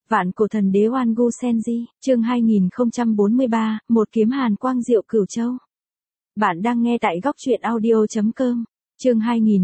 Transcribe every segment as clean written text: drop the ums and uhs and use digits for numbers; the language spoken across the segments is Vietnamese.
Vạn cổ thần đế Oan Gu Senji, chương 2043, một kiếm hàn quang diệu cửu châu. Bạn đang nghe tại góc truyện audio.com. Chương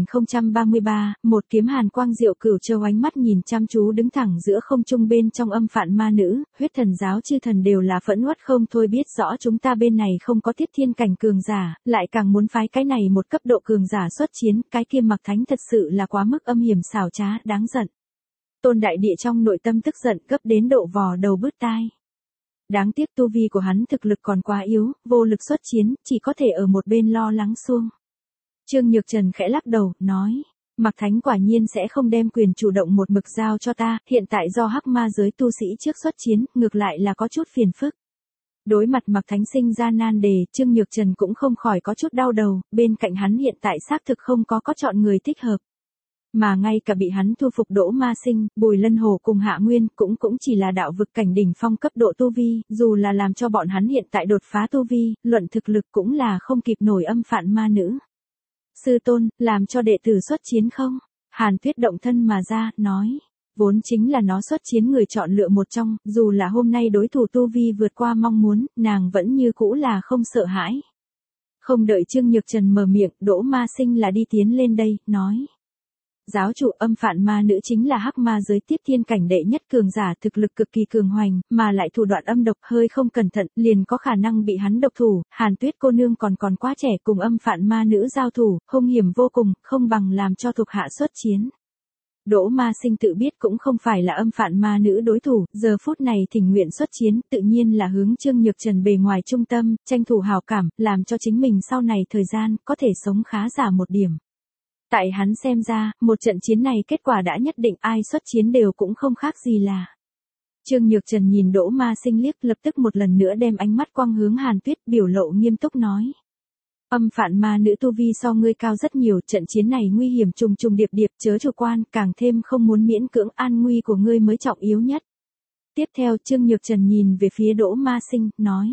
2033, một kiếm hàn quang diệu cửu châu. Ánh mắt nhìn chăm chú đứng thẳng giữa không trung bên trong âm phạn ma nữ, huyết thần giáo chư thần đều là phẫn uất không thôi, biết rõ chúng ta bên này không có tiếp thiên cảnh cường giả, lại càng muốn phái cái này một cấp độ cường giả xuất chiến, cái kia Mặc Thánh thật sự là quá mức âm hiểm xảo trá, đáng giận. Tôn Đại Địa trong nội tâm tức giận gấp đến độ vò đầu bứt tai. Đáng tiếc tu vi của hắn thực lực còn quá yếu, vô lực xuất chiến, chỉ có thể ở một bên lo lắng xuông. Trương Nhược Trần khẽ lắc đầu, nói, Mặc Thánh quả nhiên sẽ không đem quyền chủ động một mực giao cho ta, hiện tại do hắc ma giới tu sĩ trước xuất chiến, ngược lại là có chút phiền phức. Đối mặt Mặc Thánh sinh ra nan đề, Trương Nhược Trần cũng không khỏi có chút đau đầu, bên cạnh hắn hiện tại xác thực không có chọn người thích hợp. Mà ngay cả bị hắn thu phục Đỗ Ma Sinh, Bùi Lân Hồ cùng Hạ Nguyên cũng chỉ là đạo vực cảnh đỉnh phong cấp độ tu vi, dù là làm cho bọn hắn hiện tại đột phá tu vi, luận thực lực cũng là không kịp nổi âm phạn ma nữ. Sư tôn, làm cho đệ tử xuất chiến không? Hàn Tuyết động thân mà ra, nói. Vốn chính là nó xuất chiến người chọn lựa một trong, dù là hôm nay đối thủ tu vi vượt qua mong muốn, nàng vẫn như cũ là không sợ hãi. Không đợi Trương Nhược Trần mở miệng, Đỗ Ma Sinh là đi tiến lên đây, nói. Giáo chủ, âm phạn ma nữ chính là hắc ma giới tiếp thiên cảnh đệ nhất cường giả, thực lực cực kỳ cường hoành, mà lại thủ đoạn âm độc, hơi không cẩn thận liền có khả năng bị hắn độc thủ. Hàn Tuyết cô nương còn quá trẻ, cùng âm phạn ma nữ giao thủ, hung hiểm vô cùng, không bằng làm cho thuộc hạ xuất chiến. Đỗ Ma Sinh tự biết cũng không phải là âm phạn ma nữ đối thủ, giờ phút này thỉnh nguyện xuất chiến, tự nhiên là hướng Trương Nhược Trần bề ngoài trung tâm, tranh thủ hảo cảm, làm cho chính mình sau này thời gian có thể sống khá giả một điểm. Tại hắn xem ra, một trận chiến này kết quả đã nhất định, ai xuất chiến đều cũng không khác gì là. Trương Nhược Trần nhìn Đỗ Ma Sinh liếc, lập tức một lần nữa đem ánh mắt quang hướng Hàn Tuyết, biểu lộ nghiêm túc nói. Âm phạn ma nữ tu vi so ngươi cao rất nhiều, trận chiến này nguy hiểm trùng trùng điệp điệp, chớ chủ quan, càng thêm không muốn miễn cưỡng, an nguy của ngươi mới trọng yếu nhất. Tiếp theo Trương Nhược Trần nhìn về phía Đỗ Ma Sinh, nói.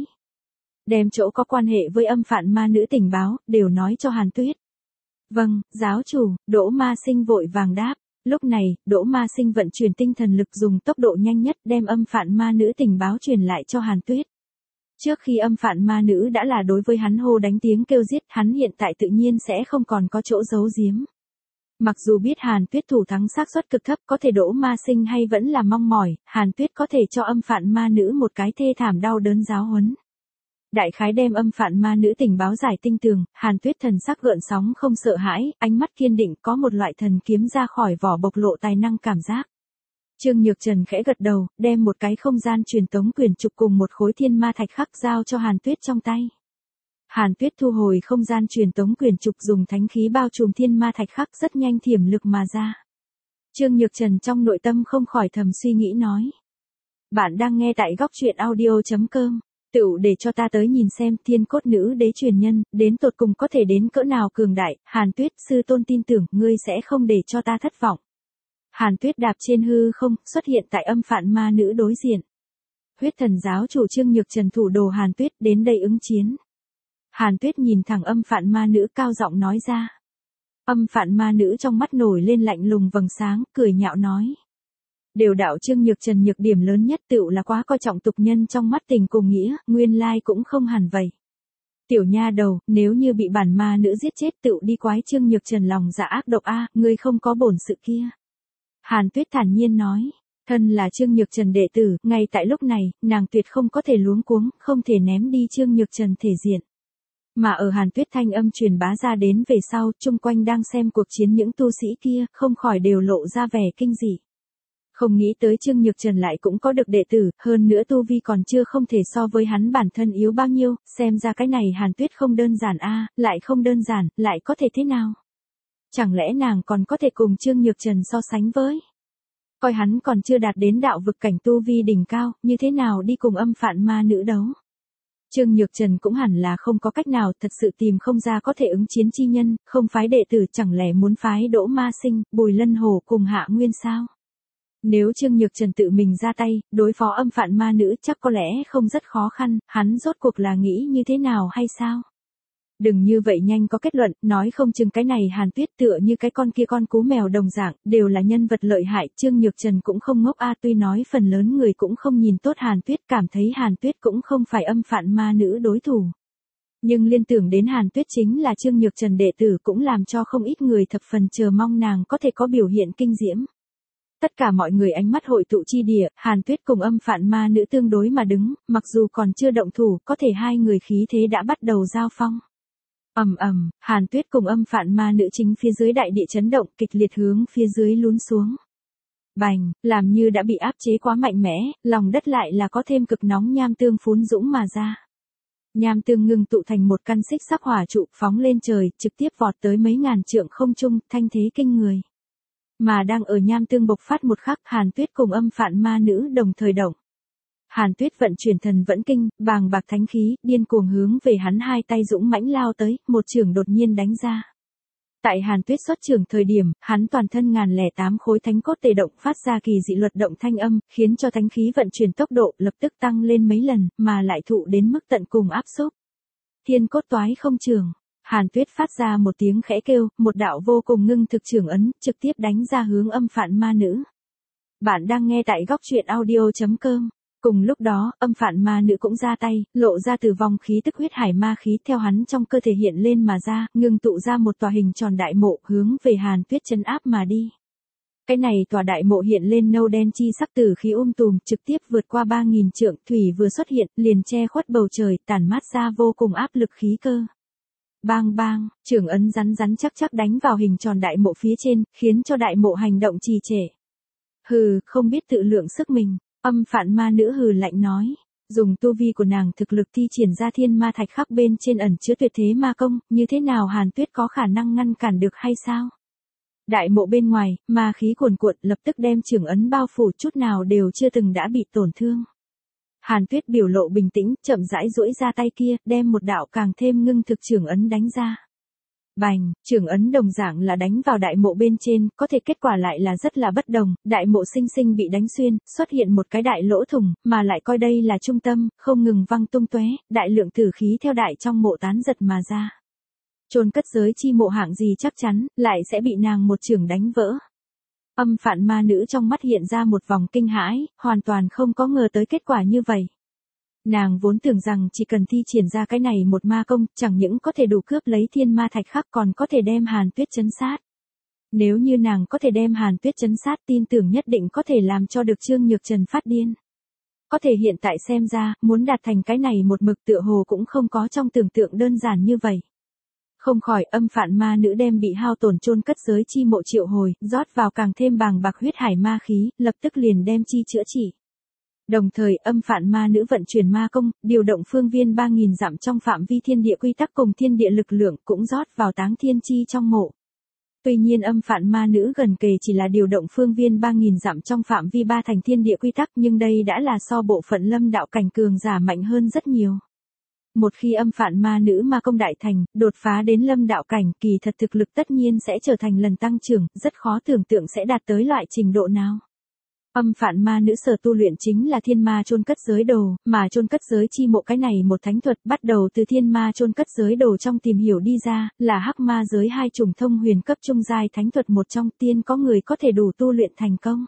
Đem chỗ có quan hệ với âm phạn ma nữ tình báo, đều nói cho Hàn Tuyết. Vâng, giáo chủ, Đỗ Ma Sinh vội vàng đáp. Lúc này, Đỗ Ma Sinh vận chuyển tinh thần lực dùng tốc độ nhanh nhất đem âm phạn ma nữ tình báo truyền lại cho Hàn Tuyết. Trước khi âm phạn ma nữ đã là đối với hắn hô đánh tiếng kêu giết, hắn hiện tại tự nhiên sẽ không còn có chỗ giấu giếm. Mặc dù biết Hàn Tuyết thủ thắng xác suất cực thấp, có thể Đỗ Ma Sinh hay vẫn là mong mỏi, Hàn Tuyết có thể cho âm phạn ma nữ một cái thê thảm đau đớn giáo huấn. Đại khái đem âm phạn ma nữ tình báo giải tinh tường, Hàn Tuyết thần sắc gợn sóng không sợ hãi, ánh mắt kiên định, có một loại thần kiếm ra khỏi vỏ bộc lộ tài năng cảm giác. Trương Nhược Trần khẽ gật đầu, đem một cái không gian truyền tống quyển trục cùng một khối thiên ma thạch khắc giao cho Hàn Tuyết trong tay. Hàn Tuyết thu hồi không gian truyền tống quyển trục, dùng thánh khí bao trùm thiên ma thạch khắc, rất nhanh thiểm lực mà ra. Trương Nhược Trần trong nội tâm không khỏi thầm suy nghĩ nói. Bạn đang nghe tại góc truyện audio.com. Tựu để cho ta tới nhìn xem thiên cốt nữ đế truyền nhân, đến tột cùng có thể đến cỡ nào cường đại. Hàn Tuyết, sư tôn tin tưởng, ngươi sẽ không để cho ta thất vọng. Hàn Tuyết đạp trên hư không, xuất hiện tại âm phạn ma nữ đối diện. Huyết thần giáo chủ Trương Nhược Trần thủ đồ Hàn Tuyết đến đây ứng chiến. Hàn Tuyết nhìn thẳng âm phạn ma nữ, cao giọng nói ra. Âm phạn ma nữ trong mắt nổi lên lạnh lùng vầng sáng, cười nhạo nói. Đều đạo Trương Nhược Trần nhược điểm lớn nhất tựu là quá coi trọng tục nhân trong mắt tình cùng nghĩa, nguyên lai cũng không hẳn vậy. Tiểu nha đầu, nếu như bị bản ma nữ giết chết tựu đi quái Trương Nhược Trần lòng dạ ác độc a, ngươi không có bổn sự kia. Hàn Tuyết thản nhiên nói, thân là Trương Nhược Trần đệ tử, ngay tại lúc này, nàng tuyệt không có thể luống cuống, không thể ném đi Trương Nhược Trần thể diện. Mà ở Hàn Tuyết thanh âm truyền bá ra đến về sau, chung quanh đang xem cuộc chiến những tu sĩ kia, không khỏi đều lộ ra vẻ kinh dị. Không nghĩ tới Trương Nhược Trần lại cũng có được đệ tử, hơn nữa tu vi còn chưa không thể so với hắn bản thân yếu bao nhiêu, xem ra cái này Hàn Tuyết không đơn giản a, lại không đơn giản, lại có thể thế nào? Chẳng lẽ nàng còn có thể cùng Trương Nhược Trần so sánh với? Coi hắn còn chưa đạt đến đạo vực cảnh tu vi đỉnh cao, như thế nào đi cùng âm phạn ma nữ đấu? Trương Nhược Trần cũng hẳn là không có cách nào, thật sự tìm không ra có thể ứng chiến chi nhân, không phái đệ tử, chẳng lẽ muốn phái Đỗ Ma Sinh, Bùi Lân Hồ cùng Hạ Nguyên sao? Nếu Trương Nhược Trần tự mình ra tay, đối phó âm phạn ma nữ chắc có lẽ không rất khó khăn, hắn rốt cuộc là nghĩ như thế nào hay sao? Đừng như vậy nhanh có kết luận, nói không chừng cái này Hàn Tuyết tựa như cái con kia con cú mèo đồng dạng, đều là nhân vật lợi hại, Trương Nhược Trần cũng không ngốc tuy nói phần lớn người cũng không nhìn tốt Hàn Tuyết, cảm thấy Hàn Tuyết cũng không phải âm phạn ma nữ đối thủ. Nhưng liên tưởng đến Hàn Tuyết chính là Trương Nhược Trần đệ tử cũng làm cho không ít người thập phần chờ mong nàng có thể có biểu hiện kinh diễm. Tất cả mọi người ánh mắt hội tụ chi địa, Hàn Tuyết cùng âm phạn ma nữ tương đối mà đứng, mặc dù còn chưa động thủ, có thể hai người khí thế đã bắt đầu giao phong. Hàn Tuyết cùng âm phạn ma nữ chính phía dưới đại địa chấn động, kịch liệt hướng phía dưới lún xuống. Bành, làm như đã bị áp chế quá mạnh mẽ, lòng đất lại là có thêm cực nóng nham tương phún dũng mà ra. Nham tương ngưng tụ thành một căn xích sắc hỏa trụ phóng lên trời, trực tiếp vọt tới mấy ngàn trượng không trung, thanh thế kinh người. Mà đang ở nham tương bộc phát một khắc, Hàn Tuyết cùng âm phạn ma nữ đồng thời động. Hàn Tuyết vận chuyển thần vẫn kinh, bàng bạc thánh khí, điên cuồng hướng về hắn hai tay dũng mãnh lao tới, một chưởng đột nhiên đánh ra. Tại Hàn Tuyết xuất chưởng thời điểm, hắn toàn thân 1008 khối thánh cốt tề động phát ra kỳ dị luật động thanh âm, khiến cho thánh khí vận chuyển tốc độ lập tức tăng lên mấy lần, mà lại thụ đến mức tận cùng áp xúc. Thiên cốt toái không chưởng. Hàn Tuyết phát ra một tiếng khẽ kêu, một đạo vô cùng ngưng thực chưởng ấn, trực tiếp đánh ra hướng âm phạn ma nữ. Bạn đang nghe tại góc truyện audio.com. Cùng lúc đó, âm phạn ma nữ cũng ra tay, lộ ra từ vòng khí tức huyết hải ma khí theo hắn trong cơ thể hiện lên mà ra, ngưng tụ ra một tòa hình tròn đại mộ hướng về Hàn Tuyết trấn áp mà đi. Cái này tòa đại mộ hiện lên nâu đen chi sắc tử khí tùm, trực tiếp vượt qua 3000 trượng, thủy vừa xuất hiện, liền che khuất bầu trời, tản mát ra vô cùng áp lực khí cơ. Bang bang, chưởng ấn rắn rắn chắc chắc đánh vào hình tròn đại mộ phía trên, khiến cho đại mộ hành động trì trệ. Hừ, không biết tự lượng sức mình, âm phạn ma nữ hừ lạnh nói. Dùng tu vi của nàng thực lực thi triển ra thiên ma thạch khắc bên trên ẩn chứa tuyệt thế ma công, như thế nào Hàn Tuyết có khả năng ngăn cản được hay sao? Đại mộ bên ngoài, ma khí cuồn cuộn lập tức đem chưởng ấn bao phủ, chút nào đều chưa từng đã bị tổn thương. Hàn Tuyết biểu lộ bình tĩnh, chậm rãi duỗi ra tay kia, đem một đạo càng thêm ngưng thực chưởng ấn đánh ra. Bành, chưởng ấn đồng dạng là đánh vào đại mộ bên trên, có thể kết quả lại là rất là bất đồng, đại mộ sinh sinh bị đánh xuyên, xuất hiện một cái đại lỗ thủng, mà lại coi đây là trung tâm, không ngừng văng tung tóe, đại lượng tử khí theo đại trong mộ tán giật mà ra. Chôn cất giới chi mộ hạng gì chắc chắn, lại sẽ bị nàng một chưởng đánh vỡ. Âm phạn ma nữ trong mắt hiện ra một vòng kinh hãi, hoàn toàn không có ngờ tới kết quả như vậy. Nàng vốn tưởng rằng chỉ cần thi triển ra cái này một ma công, chẳng những có thể đủ cướp lấy thiên ma thạch khắc còn có thể đem Hàn Tuyết trấn sát. Nếu như nàng có thể đem Hàn Tuyết trấn sát, tin tưởng nhất định có thể làm cho được Trương Nhược Trần phát điên. Có thể hiện tại xem ra, muốn đạt thành cái này một mực tựa hồ cũng không có trong tưởng tượng đơn giản như vậy. Không khỏi, âm phạn ma nữ đem bị hao tổn chôn cất giới chi mộ triệu hồi, rót vào càng thêm bàng bạc huyết hải ma khí, lập tức liền đem chi chữa trị. Đồng thời, âm phạn ma nữ vận chuyển ma công, điều động phương viên 3000 dặm trong phạm vi thiên địa quy tắc cùng thiên địa lực lượng cũng rót vào táng thiên chi trong mộ. Tuy nhiên âm phạn ma nữ gần kề chỉ là điều động phương viên 3000 dặm trong phạm vi ba thành thiên địa quy tắc, nhưng đây đã là so bộ phận lâm đạo cảnh cường giả mạnh hơn rất nhiều. Một khi âm phạn ma nữ ma công đại thành, đột phá đến lâm đạo cảnh, kỳ thật thực lực tất nhiên sẽ trở thành lần tăng trưởng, rất khó tưởng tượng sẽ đạt tới loại trình độ nào. Âm phạn ma nữ sở tu luyện chính là thiên ma chôn cất giới đồ, mà chôn cất giới chi mộ cái này một thánh thuật bắt đầu từ thiên ma chôn cất giới đồ trong tìm hiểu đi ra, là hắc ma giới hai chủng thông huyền cấp trung giai thánh thuật một trong, tiên có người có thể đủ tu luyện thành công.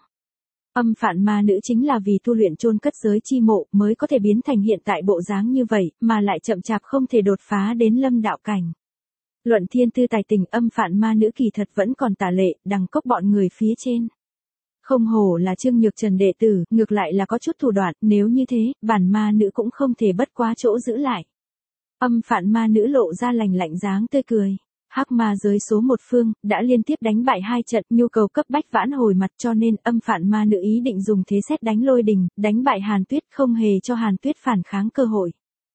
Âm phạn ma nữ chính là vì tu luyện chôn cất giới chi mộ mới có thể biến thành hiện tại bộ dáng như vậy, mà lại chậm chạp không thể đột phá đến lâm đạo cảnh. Luận thiên tư tài tình, âm phạn ma nữ kỳ thật vẫn còn tả lệ, đằng cốc bọn người phía trên. Không hổ là Trương Nhược Trần đệ tử, ngược lại là có chút thủ đoạn, nếu như thế, bản ma nữ cũng không thể bất quá chỗ giữ lại. Âm phạn ma nữ lộ ra lành lạnh dáng tươi cười. Hắc ma giới số một phương, đã liên tiếp đánh bại 2 trận, nhu cầu cấp bách vãn hồi mặt, cho nên âm phạn ma nữ ý định dùng thế sét đánh lôi đình, đánh bại Hàn Tuyết, không hề cho Hàn Tuyết phản kháng cơ hội.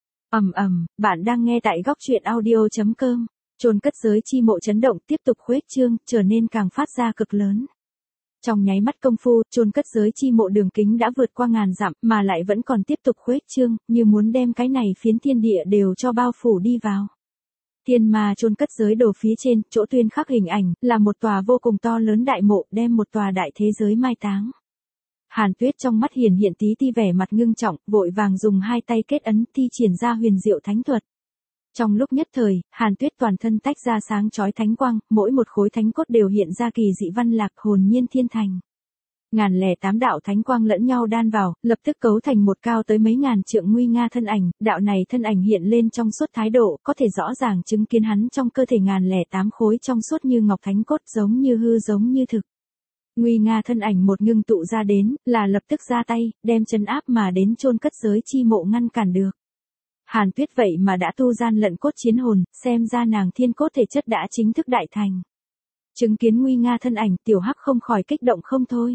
Bạn đang nghe tại góc truyện audio.com. Chôn cất giới chi mộ chấn động tiếp tục khuếch trương, trở nên càng phát ra cực lớn. Trong nháy mắt công phu, chôn cất giới chi mộ đường kính đã vượt qua 1000 dặm, mà lại vẫn còn tiếp tục khuếch trương, như muốn đem cái này phiến thiên địa đều cho bao phủ đi vào. Thiên ma chôn cất giới đồ phía trên, chỗ tuyên khắc hình ảnh, là một tòa vô cùng to lớn đại mộ, đem một tòa đại thế giới mai táng. Hàn Tuyết trong mắt hiển hiện tí ti vẻ mặt ngưng trọng, vội vàng dùng hai tay kết ấn thi triển ra huyền diệu thánh thuật. Trong lúc nhất thời, Hàn Tuyết toàn thân tách ra sáng chói thánh quang, mỗi một khối thánh cốt đều hiện ra kỳ dị văn lạc hồn nhiên thiên thành. Ngàn lẻ tám đạo thánh quang lẫn nhau đan vào, lập tức cấu thành một cao tới mấy ngàn trượng nguy nga thân ảnh, đạo này thân ảnh hiện lên trong suốt thái độ, có thể rõ ràng chứng kiến hắn trong cơ thể ngàn lẻ tám khối trong suốt như ngọc thánh cốt giống như hư giống như thực. Nguy nga thân ảnh một ngưng tụ ra đến, là lập tức ra tay, đem trấn áp mà đến chôn cất giới chi mộ ngăn cản được. Hàn Tuyết vậy mà đã tu gian lận cốt chiến hồn, xem ra nàng thiên cốt thể chất đã chính thức đại thành. Chứng kiến nguy nga thân ảnh, tiểu hắc không khỏi kích động không thôi.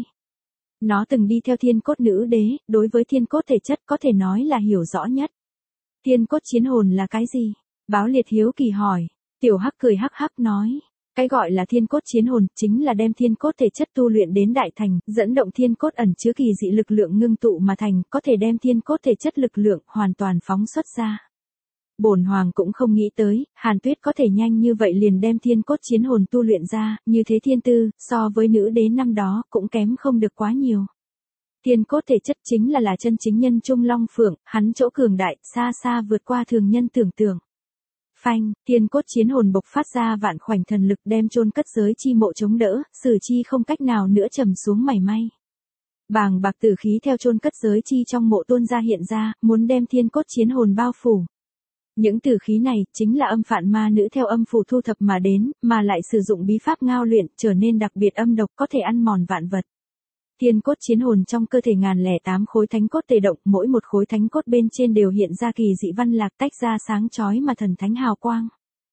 Nó từng đi theo thiên cốt nữ đế, đối với thiên cốt thể chất có thể nói là hiểu rõ nhất. Thiên cốt chiến hồn là cái gì? Báo Liệt hiếu kỳ hỏi. Tiểu hắc cười hắc hắc nói. Cái gọi là thiên cốt chiến hồn chính là đem thiên cốt thể chất tu luyện đến đại thành, dẫn động thiên cốt ẩn chứa kỳ dị lực lượng ngưng tụ mà thành, có thể đem thiên cốt thể chất lực lượng hoàn toàn phóng xuất ra. Bổn hoàng cũng không nghĩ tới, Hàn Tuyết có thể nhanh như vậy liền đem thiên cốt chiến hồn tu luyện ra, như thế thiên tư, so với nữ đế năm đó, cũng kém không được quá nhiều. Thiên cốt thể chất chính là chân chính nhân trung long phượng, hắn chỗ cường đại, xa xa vượt qua thường nhân tưởng tượng. Phanh, thiên cốt chiến hồn bộc phát ra vạn khoảnh thần lực đem chôn cất giới chi mộ chống đỡ, sử chi không cách nào nữa trầm xuống mảy may. Bàng bạc tử khí theo chôn cất giới chi trong mộ tuôn ra hiện ra, muốn đem thiên cốt chiến hồn bao phủ. Những tử khí này chính là âm phạn ma nữ theo âm phủ thu thập mà đến, mà lại sử dụng bí pháp ngao luyện, trở nên đặc biệt âm độc, có thể ăn mòn vạn vật. Thiên cốt chiến hồn trong cơ thể ngàn lẻ tám khối thánh cốt tề động, mỗi một khối thánh cốt bên trên đều hiện ra kỳ dị văn lạc tách ra sáng chói mà thần thánh hào quang.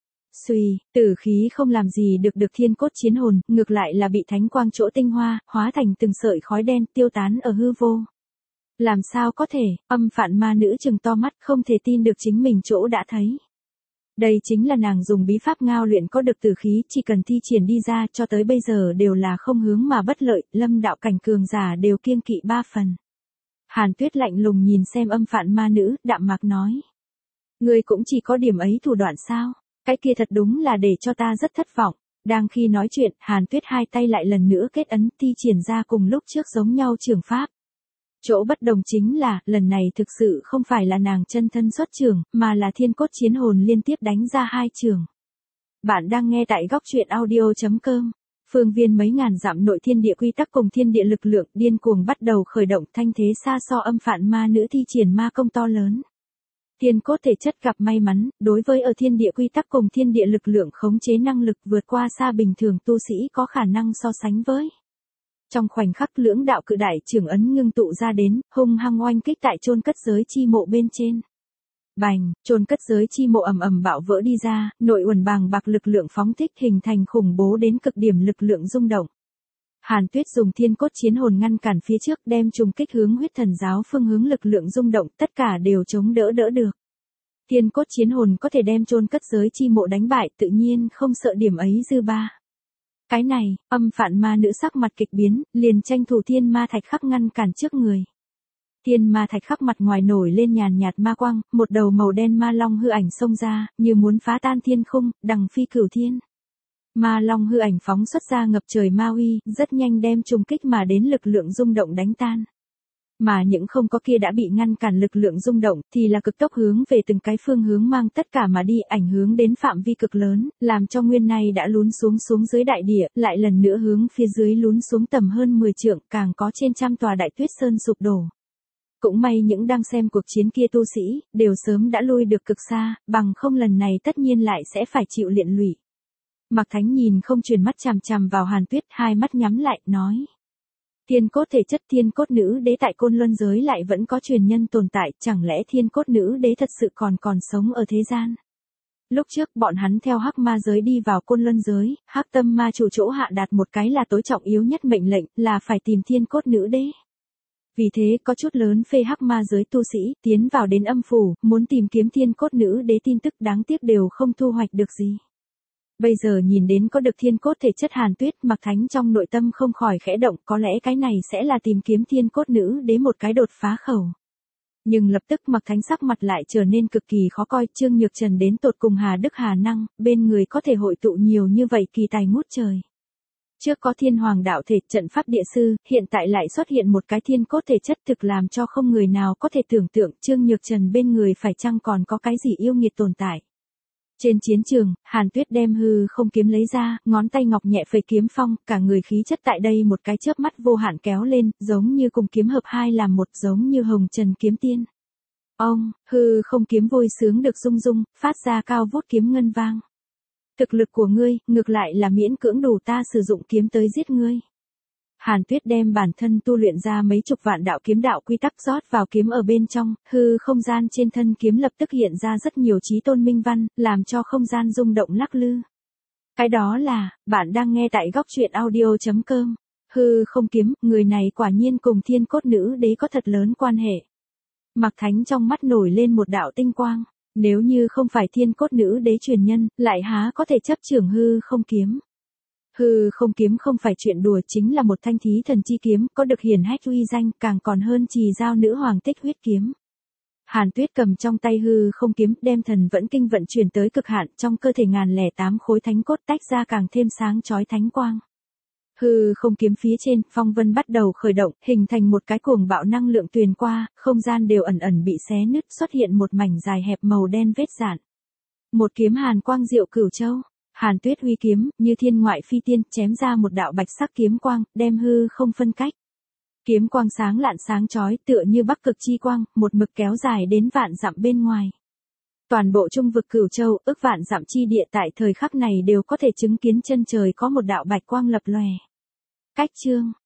Xuy, tử khí không làm gì được thiên cốt chiến hồn, ngược lại là bị thánh quang chỗ tinh hoa, hóa thành từng sợi khói đen tiêu tán ở hư vô. Làm sao có thể, âm phạn ma nữ trừng to mắt không thể tin được chính mình chỗ đã thấy. Đây chính là nàng dùng bí pháp ngao luyện có được tử khí, chỉ cần thi triển đi ra cho tới bây giờ đều là không hướng mà bất lợi, lâm đạo cảnh cường giả đều kiêng kỵ 3 phần. Hàn Tuyết lạnh lùng nhìn xem âm phạn ma nữ, đạm mạc nói. Ngươi cũng chỉ có điểm ấy thủ đoạn sao, cái kia thật đúng là để cho ta rất thất vọng. Đang khi nói chuyện, Hàn Tuyết hai tay lại lần nữa kết ấn thi triển ra cùng lúc trước giống nhau trường pháp. Chỗ bất đồng chính là, lần này thực sự không phải là nàng chân thân xuất trường, mà là thiên cốt chiến hồn liên tiếp đánh ra 2 trường. Bạn đang nghe tại góc truyện audio.com. Phương viên mấy ngàn dặm nội thiên địa quy tắc cùng thiên địa lực lượng điên cuồng bắt đầu khởi động, thanh thế xa so âm phạn ma nữ thi triển ma công to lớn. Thiên cốt thể chất gặp may mắn, đối với ở thiên địa quy tắc cùng thiên địa lực lượng khống chế năng lực vượt qua xa bình thường tu sĩ có khả năng so sánh với. Trong khoảnh khắc lưỡng đạo cự đại trường ấn ngưng tụ ra đến, hung hăng oanh kích tại chôn cất giới chi mộ bên trên. Bành, chôn cất giới chi mộ ầm ầm bạo vỡ đi ra, nội uẩn bàng bạc lực lượng phóng thích hình thành khủng bố đến cực điểm lực lượng rung động. Hàn Tuyết dùng thiên cốt chiến hồn ngăn cản phía trước đem trùng kích hướng huyết thần giáo phương hướng lực lượng rung động, tất cả đều chống đỡ được. Thiên cốt chiến hồn có thể đem chôn cất giới chi mộ đánh bại, tự nhiên không sợ điểm ấy dư ba. Cái này, âm phạn ma nữ sắc mặt kịch biến, liền tranh thủ thiên ma thạch khắc ngăn cản trước người. Thiên ma thạch khắc mặt ngoài nổi lên nhàn nhạt ma quang, một đầu màu đen ma long hư ảnh xông ra, như muốn phá tan thiên khung, đằng phi cửu thiên. Ma long hư ảnh phóng xuất ra ngập trời ma uy, rất nhanh đem trùng kích mà đến lực lượng rung động đánh tan. Mà những không có kia đã bị ngăn cản lực lượng rung động thì là cực tốc hướng về từng cái phương hướng mang tất cả mà đi, ảnh hưởng đến phạm vi cực lớn, làm cho nguyên này đã lún xuống dưới đại địa, lại lần nữa hướng phía dưới lún xuống tầm hơn 10 trượng, càng có trên trăm tòa đại tuyết sơn sụp đổ. Cũng may những đang xem cuộc chiến kia tu sĩ, đều sớm đã lui được cực xa, bằng không lần này tất nhiên lại sẽ phải chịu liện lụy. Mạc Thánh nhìn không chuyển mắt chằm chằm vào Hàn Tuyết, hai mắt nhắm lại, nói. Thiên cốt thể chất thiên cốt nữ đế tại Côn Luân giới lại vẫn có truyền nhân tồn tại, chẳng lẽ thiên cốt nữ đế thật sự còn sống ở thế gian? Lúc trước bọn hắn theo hắc ma giới đi vào Côn Luân giới, hắc tâm ma chủ chỗ hạ đạt một cái là tối trọng yếu nhất mệnh lệnh, là phải tìm thiên cốt nữ đế. Vì thế có chút lớn phê hắc ma giới tu sĩ, tiến vào đến âm phủ, muốn tìm kiếm thiên cốt nữ đế tin tức đáng tiếc đều không thu hoạch được gì. Bây giờ nhìn đến có được thiên cốt thể chất Hàn Tuyết, Mạc Thánh trong nội tâm không khỏi khẽ động, có lẽ cái này sẽ là tìm kiếm thiên cốt nữ đế một cái đột phá khẩu. Nhưng lập tức Mạc Thánh sắc mặt lại trở nên cực kỳ khó coi, Trương Nhược Trần đến tột cùng hà đức hà năng, bên người có thể hội tụ nhiều như vậy kỳ tài ngút trời. Trước có thiên hoàng đạo thể trận pháp địa sư, hiện tại lại xuất hiện một cái thiên cốt thể chất thực làm cho không người nào có thể tưởng tượng Trương Nhược Trần bên người phải chăng còn có cái gì yêu nghiệt tồn tại. Trên chiến trường, Hàn Tuyết đem hư không kiếm lấy ra, ngón tay ngọc nhẹ phẩy kiếm phong, cả người khí chất tại đây một cái chớp mắt vô hạn kéo lên, giống như cùng kiếm hợp hai làm một, giống như hồng trần kiếm tiên. Ông, hư không kiếm vui sướng được rung rung, phát ra cao vút kiếm ngân vang. Thực lực của ngươi, ngược lại là miễn cưỡng đủ ta sử dụng kiếm tới giết ngươi. Hàn Tuyết đem bản thân tu luyện ra mấy chục vạn đạo kiếm đạo quy tắc rót vào kiếm ở bên trong, hư không gian trên thân kiếm lập tức hiện ra rất nhiều chí tôn minh văn, làm cho không gian rung động lắc lư. Cái đó là, bạn đang nghe tại góc truyện audio.com. Hư không kiếm, người này quả nhiên cùng thiên cốt nữ đế có thật lớn quan hệ. Mạc Thánh trong mắt nổi lên một đạo tinh quang, nếu như không phải thiên cốt nữ đế truyền nhân, lại há có thể chấp trưởng hư không kiếm. Hư không kiếm không phải chuyện đùa, chính là một thanh thí thần chi kiếm, có được hiển hách uy danh, càng còn hơn trì giao nữ hoàng tích huyết kiếm. Hàn Tuyết cầm trong tay hư không kiếm, đem thần vẫn kinh vận chuyển tới cực hạn, trong cơ thể 1008 khối thánh cốt tách ra càng thêm sáng chói thánh quang. Hư không kiếm phía trên, phong vân bắt đầu khởi động, hình thành một cái cuồng bạo năng lượng tuyền qua, không gian đều ẩn ẩn bị xé nứt, xuất hiện một mảnh dài hẹp màu đen vết rạn. Một kiếm hàn quang diệu cửu châu. Hàn Tuyết huy kiếm, như thiên ngoại phi tiên, chém ra một đạo bạch sắc kiếm quang, đem hư không phân cách. Kiếm quang sáng lạn sáng chói, tựa như bắc cực chi quang, một mực kéo dài đến vạn dặm bên ngoài. Toàn bộ trung vực Cửu Châu, ức vạn dặm chi địa tại thời khắc này đều có thể chứng kiến chân trời có một đạo bạch quang lập lòe. Cách chương,